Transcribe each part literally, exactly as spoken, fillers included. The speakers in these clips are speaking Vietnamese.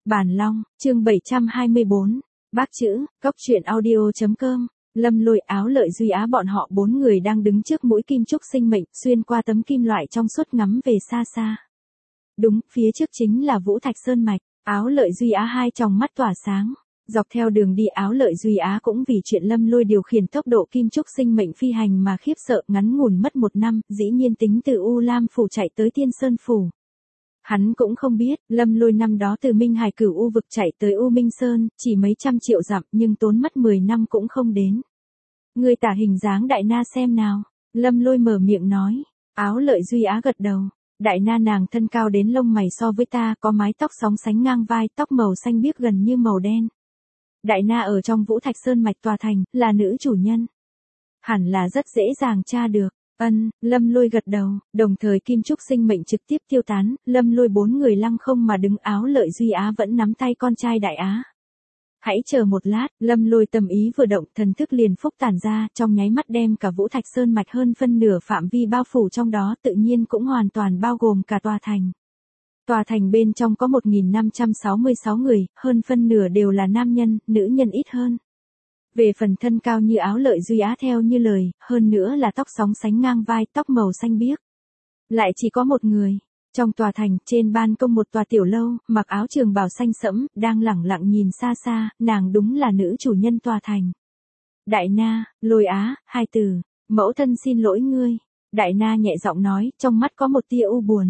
Bản Long, chương bảy trăm hai mươi bốn, bác chữ, cốc truyện audio chấm com. Lâm Lôi, Áo Lợi, Duy Á bọn họ bốn người đang đứng trước mũi kim trúc sinh mệnh, xuyên qua tấm kim loại trong suốt ngắm về xa xa. Đúng, phía trước chính là Vũ Thạch Sơn Mạch. Áo Lợi, Duy Á hai tròng mắt tỏa sáng. Dọc theo đường đi, Áo Lợi, Duy Á cũng vì chuyện Lâm Lôi điều khiển tốc độ kim trúc sinh mệnh phi hành mà khiếp sợ, ngắn ngủn mất một năm, dĩ nhiên tính từ U Lam Phủ chạy tới Tiên Sơn Phủ. Hắn cũng không biết, Lâm Lôi năm đó từ Minh Hải Cửu U vực chạy tới U Minh Sơn, chỉ mấy trăm triệu dặm nhưng tốn mất mười năm cũng không đến. Người tả hình dáng Đại Na xem nào. Lâm Lôi mở miệng nói. Áo Lợi, Duy Á gật đầu. Đại Na nàng thân cao đến lông mày so với ta, có mái tóc sóng sánh ngang vai, tóc màu xanh biếc gần như màu đen. Đại Na ở trong Vũ Thạch Sơn Mạch tòa thành, là nữ chủ nhân. Hẳn là rất dễ dàng tra được. Ân, Lâm Lôi gật đầu, đồng thời kim trúc sinh mệnh trực tiếp tiêu tán, Lâm Lôi bốn người lăng không mà đứng. Áo Lợi, Duy Á vẫn nắm tay con trai Đại Á. Hãy chờ một lát, Lâm Lôi tâm ý vừa động, thần thức liền phúc tản ra, trong nháy mắt đem cả Vũ Thạch Sơn Mạch hơn phân nửa phạm vi bao phủ trong đó, tự nhiên cũng hoàn toàn bao gồm cả tòa thành. Tòa thành bên trong có một nghìn năm trăm sáu mươi sáu người, hơn phân nửa đều là nam nhân, nữ nhân ít hơn. Về phần thân cao như Áo Lợi, Duy Á theo như lời, hơn nữa là tóc sóng sánh ngang vai, tóc màu xanh biếc. Lại chỉ có một người. Trong tòa thành, trên ban công một tòa tiểu lâu, mặc áo trường bào xanh sẫm, đang lẳng lặng nhìn xa xa, nàng đúng là nữ chủ nhân tòa thành. Đại Na, Lôi Á, hai từ, mẫu thân xin lỗi ngươi. Đại Na nhẹ giọng nói, trong mắt có một tia u buồn.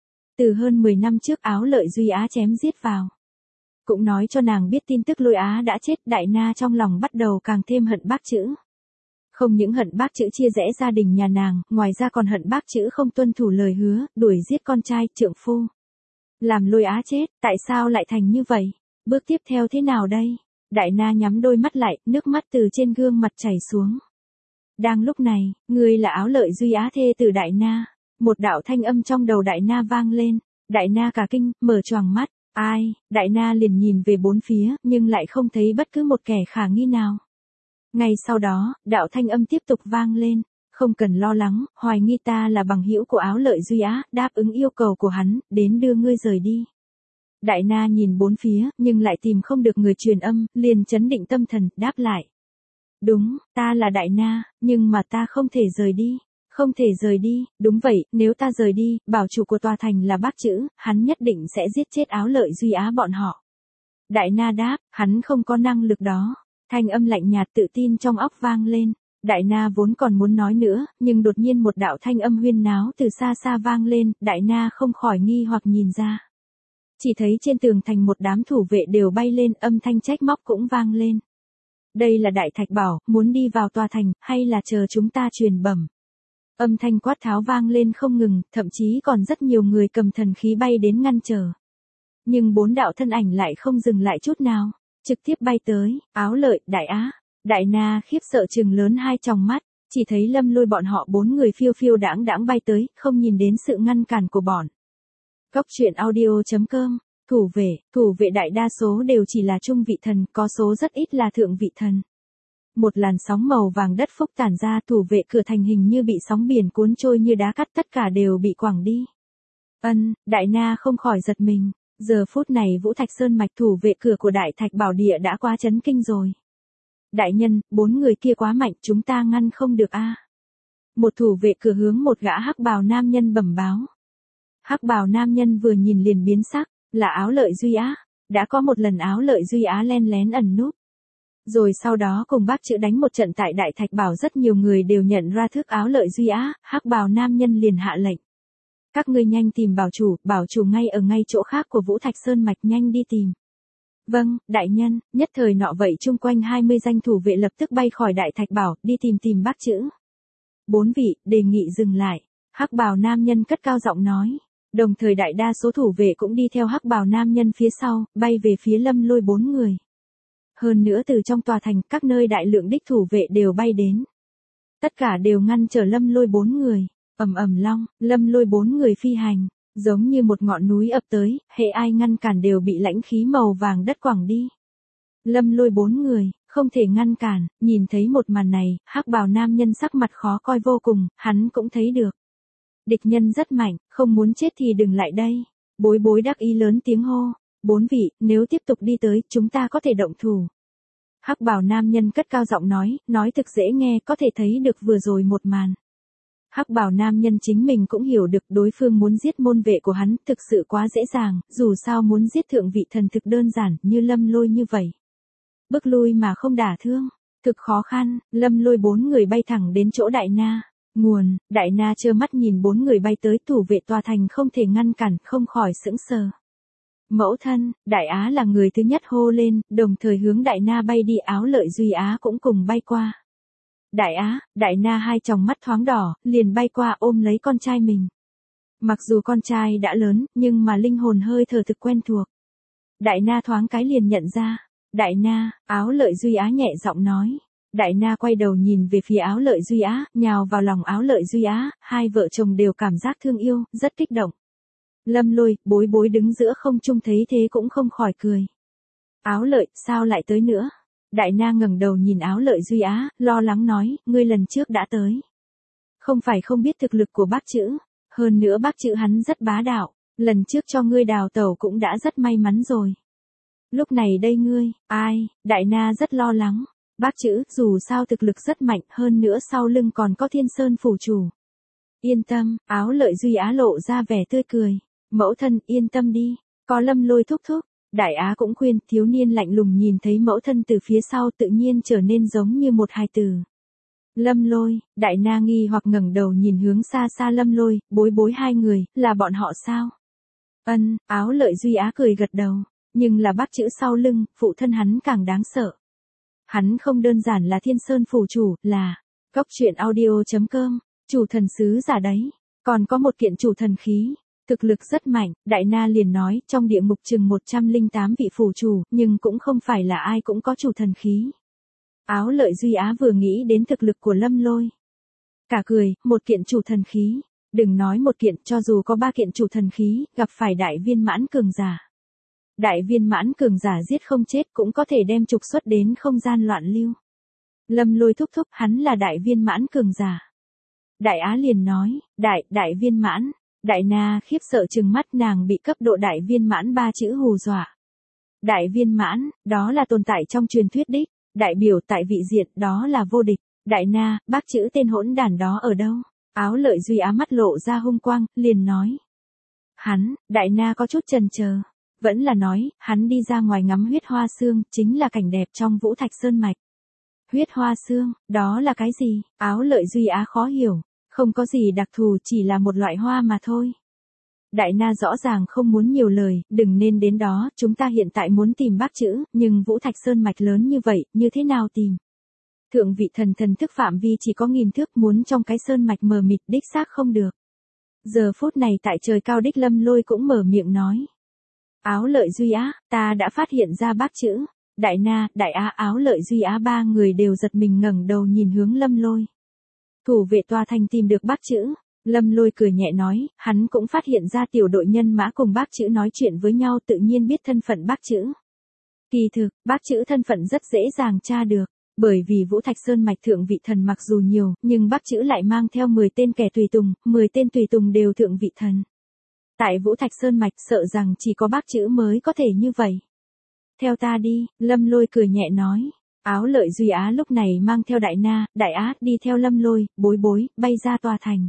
Từ hơn mười năm trước Áo Lợi, Duy Á chém giết vào. Cũng nói cho nàng biết tin tức Lôi Á đã chết. Đại Na trong lòng bắt đầu càng thêm hận bác chữ. Không những hận bác chữ chia rẽ gia đình nhà nàng, ngoài ra còn hận bác chữ không tuân thủ lời hứa, đuổi giết con trai, trượng phu. Làm Lôi Á chết, tại sao lại thành như vậy? Bước tiếp theo thế nào đây? Đại Na nhắm đôi mắt lại, nước mắt từ trên gương mặt chảy xuống. Đang lúc này, ngươi là Áo Lợi, Duy Á thê từ Đại Na. Một đạo thanh âm trong đầu Đại Na vang lên. Đại Na cả kinh, mở choàng mắt. Ai? Đại Na liền nhìn về bốn phía, nhưng lại không thấy bất cứ một kẻ khả nghi nào. Ngay sau đó, đạo thanh âm tiếp tục vang lên. Không cần lo lắng, hoài nghi ta là bằng hữu của Áo Lợi, Duy Á, đáp ứng yêu cầu của hắn, đến đưa ngươi rời đi. Đại Na nhìn bốn phía, nhưng lại tìm không được người truyền âm, liền chấn định tâm thần, đáp lại. Đúng, ta là Đại Na, nhưng mà ta không thể rời đi. Không thể rời đi, đúng vậy, nếu ta rời đi, bảo chủ của tòa thành là bác chữ, hắn nhất định sẽ giết chết Áo Lợi, Duy Á bọn họ. Đại Na đáp, hắn không có năng lực đó. Thanh âm lạnh nhạt tự tin trong óc vang lên. Đại Na vốn còn muốn nói nữa, nhưng đột nhiên một đạo thanh âm huyên náo từ xa xa vang lên, Đại Na không khỏi nghi hoặc nhìn ra. Chỉ thấy trên tường thành một đám thủ vệ đều bay lên, âm thanh trách móc cũng vang lên. Đây là Đại Thạch bảo, muốn đi vào tòa thành, hay là chờ chúng ta truyền bẩm? Âm thanh quát tháo vang lên không ngừng, thậm chí còn rất nhiều người cầm thần khí bay đến ngăn trở. Nhưng bốn đạo thân ảnh lại không dừng lại chút nào. Trực tiếp bay tới, Áo Lợi, Đại Á. Đại Na khiếp sợ trừng lớn hai tròng mắt, chỉ thấy Lâm Lôi bọn họ bốn người phiêu phiêu đãng đãng bay tới, không nhìn đến sự ngăn cản của bọn. Cốc truyện audio chấm com. Thủ vệ, thủ vệ đại đa số đều chỉ là trung vị thần, có số rất ít là thượng vị thần. Một làn sóng màu vàng đất phúc tản ra, thủ vệ cửa thành hình như bị sóng biển cuốn trôi như đá cắt, tất cả đều bị quẳng đi. Ân, Đại Na không khỏi giật mình. Giờ phút này Vũ Thạch Sơn Mạch thủ vệ cửa của Đại Thạch Bảo Địa đã quá chấn kinh rồi. Đại nhân, bốn người kia quá mạnh, chúng ta ngăn không được a. Một thủ vệ cửa hướng một gã hắc bào nam nhân bẩm báo. Hắc bào nam nhân vừa nhìn liền biến sắc, là Áo Lợi, Duy Á. Đã có một lần Áo Lợi, Duy Á len lén ẩn núp. Rồi sau đó cùng bác chữ đánh một trận tại Đại Thạch Bảo, rất nhiều người đều nhận ra thức Áo Lợi, Duy Á. Hắc bào nam nhân liền hạ lệnh. Các ngươi nhanh tìm bảo chủ, bảo chủ ngay ở ngay chỗ khác của Vũ Thạch Sơn Mạch, nhanh đi tìm. Vâng, đại nhân. Nhất thời nọ vậy chung quanh hai mươi danh thủ vệ lập tức bay khỏi Đại Thạch Bảo, đi tìm tìm bác chữ. Bốn vị, đề nghị dừng lại. Hắc bào nam nhân cất cao giọng nói. Đồng thời đại đa số thủ vệ cũng đi theo hắc bào nam nhân phía sau, bay về phía Lâm Lôi bốn người. Hơn nữa từ trong tòa thành, các nơi đại lượng đích thủ vệ đều bay đến. Tất cả đều ngăn trở Lâm Lôi bốn người. Ầm ầm long, Lâm Lôi bốn người phi hành, giống như một ngọn núi ập tới, hệ ai ngăn cản đều bị lãnh khí màu vàng đất quẳng đi. Lâm Lôi bốn người, không thể ngăn cản, nhìn thấy một màn này, hắc bào nam nhân sắc mặt khó coi vô cùng, hắn cũng thấy được. Địch nhân rất mạnh, không muốn chết thì đừng lại đây. Bối bối đắc ý lớn tiếng hô. bốn vị, nếu tiếp tục đi tới, chúng ta có thể động thủ. Hắc bào nam nhân cất cao giọng nói, nói thực dễ nghe, có thể thấy được vừa rồi một màn. Hắc bào nam nhân chính mình cũng hiểu được đối phương muốn giết môn vệ của hắn, thực sự quá dễ dàng, dù sao muốn giết thượng vị thần thực đơn giản, như Lâm Lôi như vậy. Bước lui mà không đả thương, thực khó khăn, Lâm Lôi bốn người bay thẳng đến chỗ Đại Na. Nguồn, Đại Na trơ mắt nhìn bốn người bay tới, thủ vệ tòa thành không thể ngăn cản, không khỏi sững sờ. Mẫu thân, Đại Á là người thứ nhất hô lên, đồng thời hướng Đại Na bay đi, Áo Lợi Duy Á cũng cùng bay qua. Đại Á, Đại Na hai tròng mắt thoáng đỏ, liền bay qua ôm lấy con trai mình. Mặc dù con trai đã lớn, nhưng mà linh hồn hơi thở thực quen thuộc. Đại Na thoáng cái liền nhận ra. Đại Na, Áo Lợi Duy Á nhẹ giọng nói. Đại Na quay đầu nhìn về phía Áo Lợi Duy Á, nhào vào lòng Áo Lợi Duy Á, hai vợ chồng đều cảm giác thương yêu, rất kích động. Lâm Lôi, bối bối đứng giữa không trung thấy thế cũng không khỏi cười. Áo Lợi, sao lại tới nữa? Đại Na ngẩng đầu nhìn Áo Lợi Duy Á, lo lắng nói, ngươi lần trước đã tới. Không phải không biết thực lực của bác chữ, hơn nữa bác chữ hắn rất bá đạo, lần trước cho ngươi đào tẩu cũng đã rất may mắn rồi. Lúc này đây ngươi, ai, Đại Na rất lo lắng. Bác chữ, dù sao thực lực rất mạnh, hơn nữa sau lưng còn có Thiên Sơn phủ chủ. Yên tâm, Áo Lợi Duy Á lộ ra vẻ tươi cười. Mẫu thân, yên tâm đi, có Lâm Lôi thúc thúc. Đại Á cũng khuyên, thiếu niên lạnh lùng nhìn thấy mẫu thân từ phía sau tự nhiên trở nên giống như một hài tử. Lâm Lôi, Đại Na nghi hoặc ngẩng đầu nhìn hướng xa xa Lâm Lôi, bối bối hai người, là bọn họ sao? Ân, Áo Lợi Duy Á cười gật đầu, nhưng là bác chữ sau lưng, phụ thân hắn càng đáng sợ. Hắn không đơn giản là Thiên Sơn phủ chủ, là Cốc truyện audio chấm com, chủ thần sứ giả đấy, còn có một kiện chủ thần khí. Thực lực rất mạnh, Đại Na liền nói, trong địa ngục chừng một trăm lẻ tám vị phủ chủ, nhưng cũng không phải là ai cũng có chủ thần khí. Áo Lợi Duy Á vừa nghĩ đến thực lực của Lâm Lôi. Cả cười, một kiện chủ thần khí. Đừng nói một kiện, cho dù có ba kiện chủ thần khí, gặp phải đại viên mãn cường giả. Đại viên mãn cường giả giết không chết cũng có thể đem trục xuất đến không gian loạn lưu. Lâm Lôi thúc thúc, hắn là đại viên mãn cường giả. Đại Á liền nói, đại, đại viên mãn. Đại Na khiếp sợ trừng mắt, nàng bị cấp độ đại viên mãn ba chữ hù dọa. Đại viên mãn, đó là tồn tại trong truyền thuyết đích, đại biểu tại vị diện, đó là vô địch. Đại Na, bác chữ tên hỗn đản đó ở đâu? Áo Lợi Duy Á mắt lộ ra hung quang, liền nói. Hắn, Đại Na có chút chần chờ, vẫn là nói, hắn đi ra ngoài ngắm huyết hoa xương, chính là cảnh đẹp trong Vũ Thạch Sơn Mạch. Huyết hoa xương, đó là cái gì? Áo Lợi Duy Á khó hiểu. Không có gì đặc thù, chỉ là một loại hoa mà thôi. Đại Na rõ ràng không muốn nhiều lời, đừng nên đến đó, chúng ta hiện tại muốn tìm bác chữ, nhưng Vũ Thạch Sơn Mạch lớn như vậy, như thế nào tìm? Thượng vị thần thần thức phạm vi chỉ có nghìn thước, muốn trong cái sơn mạch mờ mịt đích xác không được. Giờ phút này tại trời cao đích Lâm Lôi cũng mở miệng nói. Áo Lợi Duy Á, ta đã phát hiện ra bác chữ. Đại Na, Đại Á, Áo Lợi Duy Á ba người đều giật mình ngẩng đầu nhìn hướng Lâm Lôi. Thủ vệ tòa thành tìm được bác chữ. Lâm Lôi cười nhẹ nói, hắn cũng phát hiện ra tiểu đội nhân mã cùng bác chữ nói chuyện với nhau, tự nhiên biết thân phận bác chữ. Kỳ thực, bác chữ thân phận rất dễ dàng tra được, bởi vì Vũ Thạch Sơn Mạch thượng vị thần mặc dù nhiều, nhưng bác chữ lại mang theo mười tên kẻ tùy tùng, mười tên tùy tùng đều thượng vị thần. Tại Vũ Thạch Sơn Mạch sợ rằng chỉ có bác chữ mới có thể như vậy. Theo ta đi, Lâm Lôi cười nhẹ nói. Áo Lợi Duy Á lúc này mang theo Đại Na, Đại Á đi theo Lâm Lôi, bối bối, bay ra tòa thành.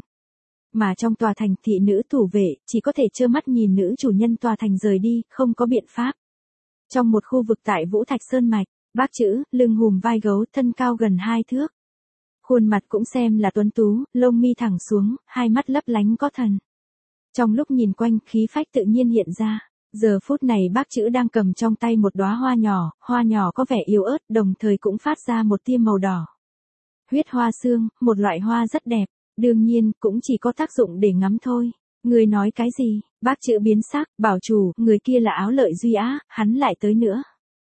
Mà trong tòa thành thị nữ thủ vệ, chỉ có thể trơ mắt nhìn nữ chủ nhân tòa thành rời đi, không có biện pháp. Trong một khu vực tại Vũ Thạch Sơn Mạch, bác chữ, lưng hùm vai gấu, thân cao gần hai thước. Khuôn mặt cũng xem là tuấn tú, lông mi thẳng xuống, hai mắt lấp lánh có thần. Trong lúc nhìn quanh, khí phách tự nhiên hiện ra. Giờ phút này bác chữ đang cầm trong tay một đóa hoa nhỏ, hoa nhỏ có vẻ yếu ớt, đồng thời cũng phát ra một tia màu đỏ. Huyết hoa xương, một loại hoa rất đẹp, đương nhiên, cũng chỉ có tác dụng để ngắm thôi. Người nói cái gì? Bác chữ biến sắc, bảo chủ, người kia là Áo Lợi Duy Á, hắn lại tới nữa.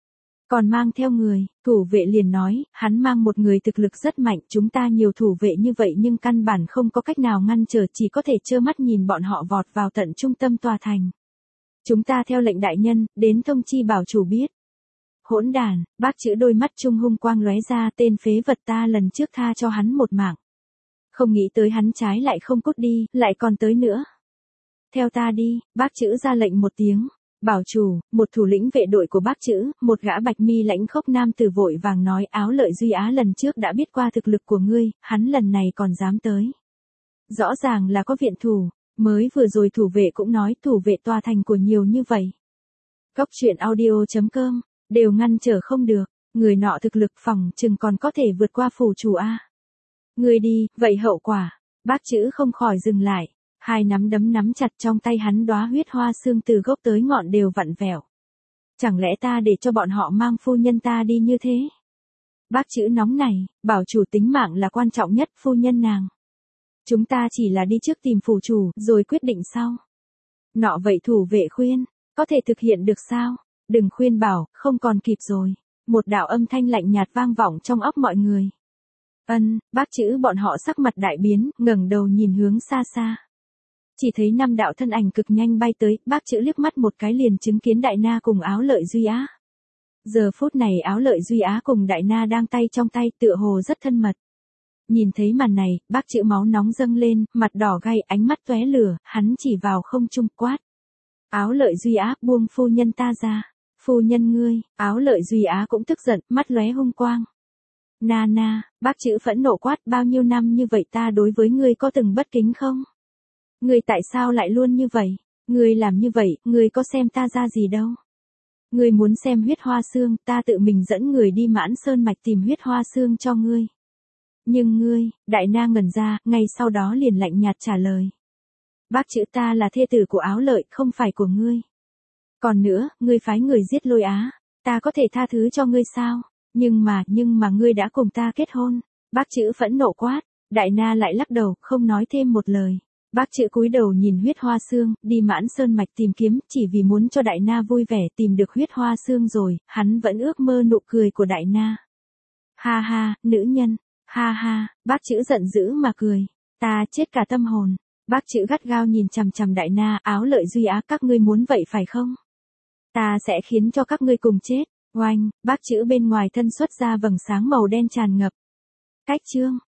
Còn mang theo người, thủ vệ liền nói, hắn mang một người thực lực rất mạnh, chúng ta nhiều thủ vệ như vậy nhưng căn bản không có cách nào ngăn trở, chỉ có thể trơ mắt nhìn bọn họ vọt vào tận trung tâm tòa thành. Chúng ta theo lệnh đại nhân, đến thông chi bảo chủ biết. Hỗn đàn, bác chữ đôi mắt trung hung quang lóe ra, tên phế vật ta lần trước tha cho hắn một mạng. Không nghĩ tới hắn trái lại không cút đi, lại còn tới nữa. Theo ta đi, bác chữ ra lệnh một tiếng. Bảo chủ, một thủ lĩnh vệ đội của bác chữ, một gã bạch mi lãnh khốc nam tử vội vàng nói Áo Lợi Duy Á lần trước đã biết qua thực lực của ngươi, hắn lần này còn dám tới. Rõ ràng là có viện thủ, mới vừa rồi thủ vệ cũng nói thủ vệ tòa thành của nhiều như vậy. Cốc truyện audio.com, đều ngăn trở không được, người nọ thực lực phòng chừng còn có thể vượt qua phủ chủ A. Ngươi đi, vậy hậu quả, bác chữ không khỏi dừng lại. Hai nắm đấm nắm chặt trong tay hắn đóa huyết hoa xương từ gốc tới ngọn đều vặn vẹo. Chẳng lẽ ta để cho bọn họ mang phu nhân ta đi như thế? Bác chữ nóng này, bảo chủ tính mạng là quan trọng nhất, phu nhân nàng. Chúng ta chỉ là đi trước tìm phủ chủ, rồi quyết định sau. Nọ vậy thủ vệ khuyên, có thể thực hiện được sao? Đừng khuyên bảo, không còn kịp rồi. Một đạo âm thanh lạnh nhạt vang vọng trong óc mọi người. Ân, bác chữ bọn họ sắc mặt đại biến, ngẩng đầu nhìn hướng xa xa. Chỉ thấy năm đạo thân ảnh cực nhanh bay tới, bác chữ liếc mắt một cái liền chứng kiến Đại Na cùng Áo Lợi Duy Á. Giờ phút này Áo Lợi Duy Á cùng Đại Na đang tay trong tay tựa hồ rất thân mật. Nhìn thấy màn này, bác chữ máu nóng dâng lên, mặt đỏ gay, ánh mắt tóe lửa, hắn chỉ vào không trung quát. Áo Lợi Duy Á, buông phu nhân ta ra. Phu nhân ngươi, Áo Lợi Duy Á cũng tức giận, mắt lóe hung quang. Na na, bác chữ phẫn nộ quát, bao nhiêu năm như vậy ta đối với ngươi có từng bất kính không? Ngươi tại sao lại luôn như vậy? Ngươi làm như vậy, ngươi có xem ta ra gì đâu? Ngươi muốn xem huyết hoa xương, ta tự mình dẫn người đi Mãn Sơn mạch tìm huyết hoa xương cho ngươi. Nhưng ngươi, Đại Na ngẩn ra, ngay sau đó liền lạnh nhạt trả lời. Bác chữ ta là thê tử của Áo Lợi, không phải của ngươi. Còn nữa, ngươi phái người giết Lôi Á, ta có thể tha thứ cho ngươi sao? Nhưng mà, nhưng mà ngươi đã cùng ta kết hôn. Bác chữ phẫn nộ quát, Đại Na lại lắc đầu, không nói thêm một lời. Bác chữ cúi đầu nhìn huyết hoa xương, đi Mãn Sơn mạch tìm kiếm, chỉ vì muốn cho Đại Na vui vẻ tìm được huyết hoa xương rồi, hắn vẫn ước mơ nụ cười của Đại Na. Ha ha, nữ nhân, ha ha, bác chữ giận dữ mà cười, ta chết cả tâm hồn. Bác chữ gắt gao nhìn chằm chằm Đại Na, Áo Lợi Duy Á, các ngươi muốn vậy phải không? Ta sẽ khiến cho các ngươi cùng chết. Oanh, bác chữ bên ngoài thân xuất ra vầng sáng màu đen tràn ngập. Cách chương